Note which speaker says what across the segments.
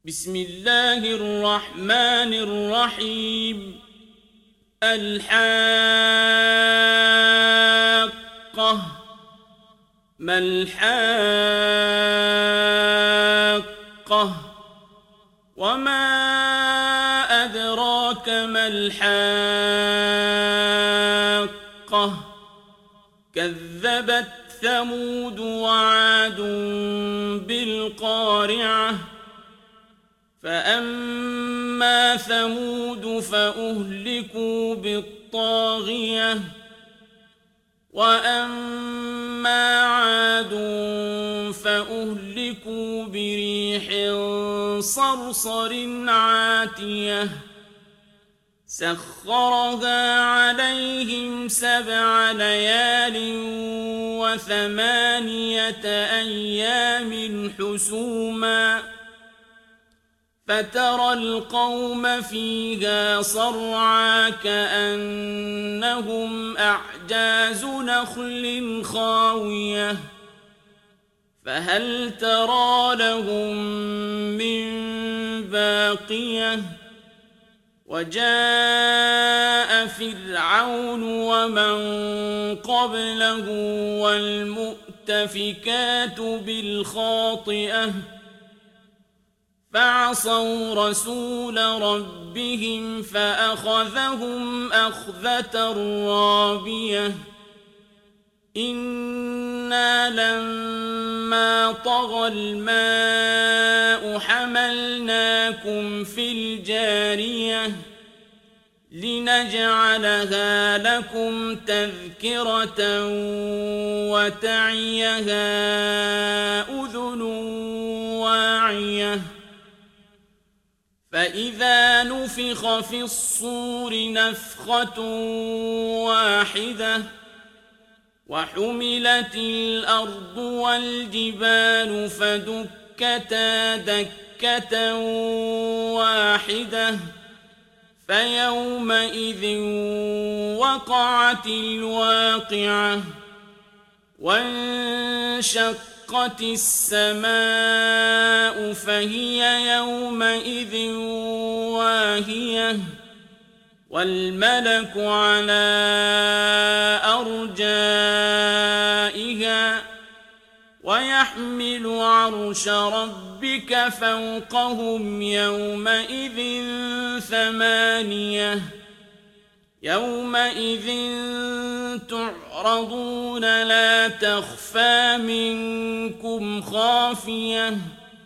Speaker 1: بسم الله الرحمن الرحيم. الحاقة. ما الحاقة؟ وما أدراك ما الحاقة؟ كذبت ثمود وعاد بالقارعة. فأما ثمود فأهلكوا بالطاغية، وأما عاد فأهلكوا بريح صرصر عاتية سخرها عليهم 7 ليال و8 أيام حسوما، فترى القوم فيها صرعى كأنهم أعجاز نخل خاوية، فهل ترى لهم من باقية؟ وجاء فرعون ومن قبله والمؤتفكات بالخاطئة، فعصوا رسول ربهم فأخذهم أخذة رابية. إنا لما طغى الماء حملناكم في الجارية لنجعلها لكم تذكرة وتعيها أذن واعية. فإذا نفخ في الصور نفخة واحدة وحملت الأرض والجبال فدكتا دكة واحدة، فيومئذ وقعت الواقعة. وانشقت السماء فهي يومئذ واهية، والملك على أرجائها، ويحمل عرش ربك فوقهم يومئذ 8. يومئذ تعرضون لا تخفى منكم خافية.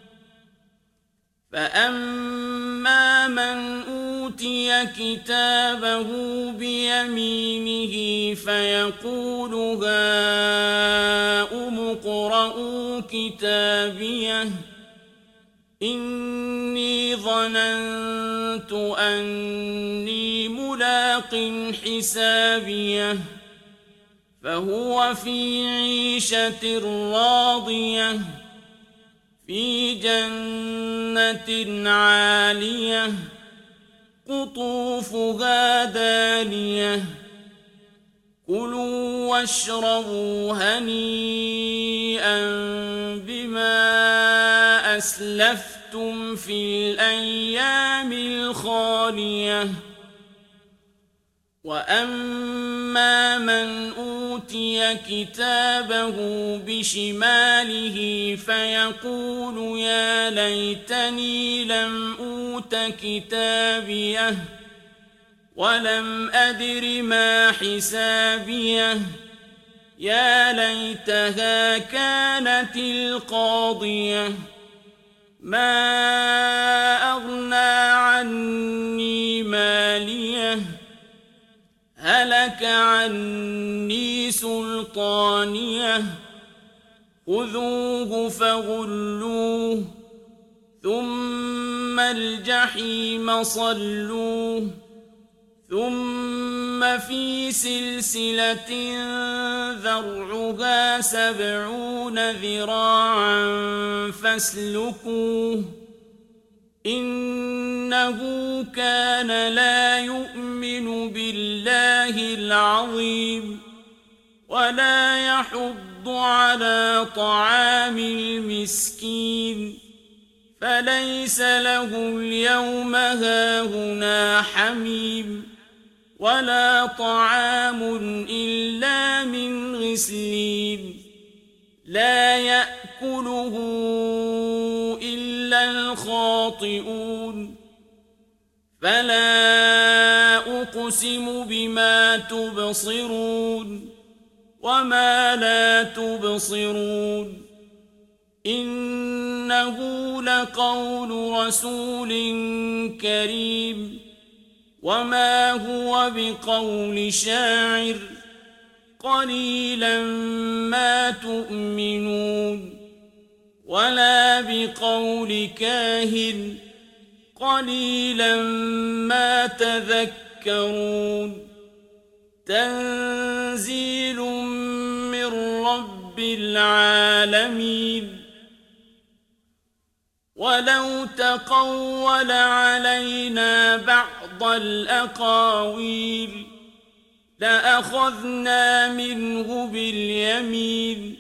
Speaker 1: فأما من أوتي كتابه بيمينه فيقول هاؤم اقرءوا كتابيه إني ظننت أني ملاق حسابيه، فهو في عيشة راضية في جنة عالية قطوفها دانية. كلوا واشربوا هنيئا بما أسلفتم في الأيام الخالية. وأما من أوتي كتابه بشماله فيقول يا ليتني لم أوت كتابيه ولم أدر ما حسابيه، يا ليتها كانت القاضية، ما أغنى عني ماليه، هلك عني سلطانيه، خذوه فغلوه ثم الجحيم صلوه، ثم في سلسلة ذرعها 70 ذراعا فاسلكوه، إنه كان لا يؤمن بالله العظيم ولا يحض على طعام المسكين، فليس له اليوم هاهنا حميم ولا طعام إلا من غسلين لا يأكله إلا الخاطئون فلا أقسم بما تبصرون وما لا تبصرون إنه لقول رسول كريم وما هو بقول شاعر قليلا ما تؤمنون ولا بقول كاهن قليلا ما تذكرون تنزيل من رب العالمين ولو تقول علينا بعض الأقاويل لأخذنا منه باليمين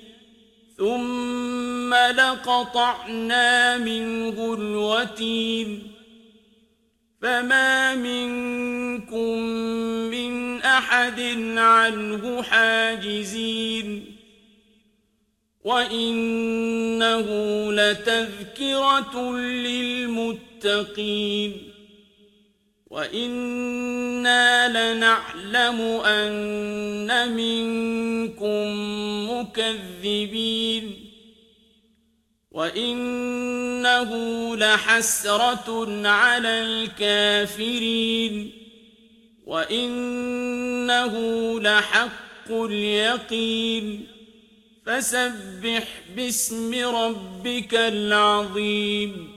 Speaker 1: ثم لقطعنا منه الوتين فما منكم من أحد عنه حاجزين وإنه لتذكرة للمتقين وإنا لنعلم أن منكم مكذبين وإنه لحسرة على الكافرين وإنه لحق اليقين فسبح باسم ربك العظيم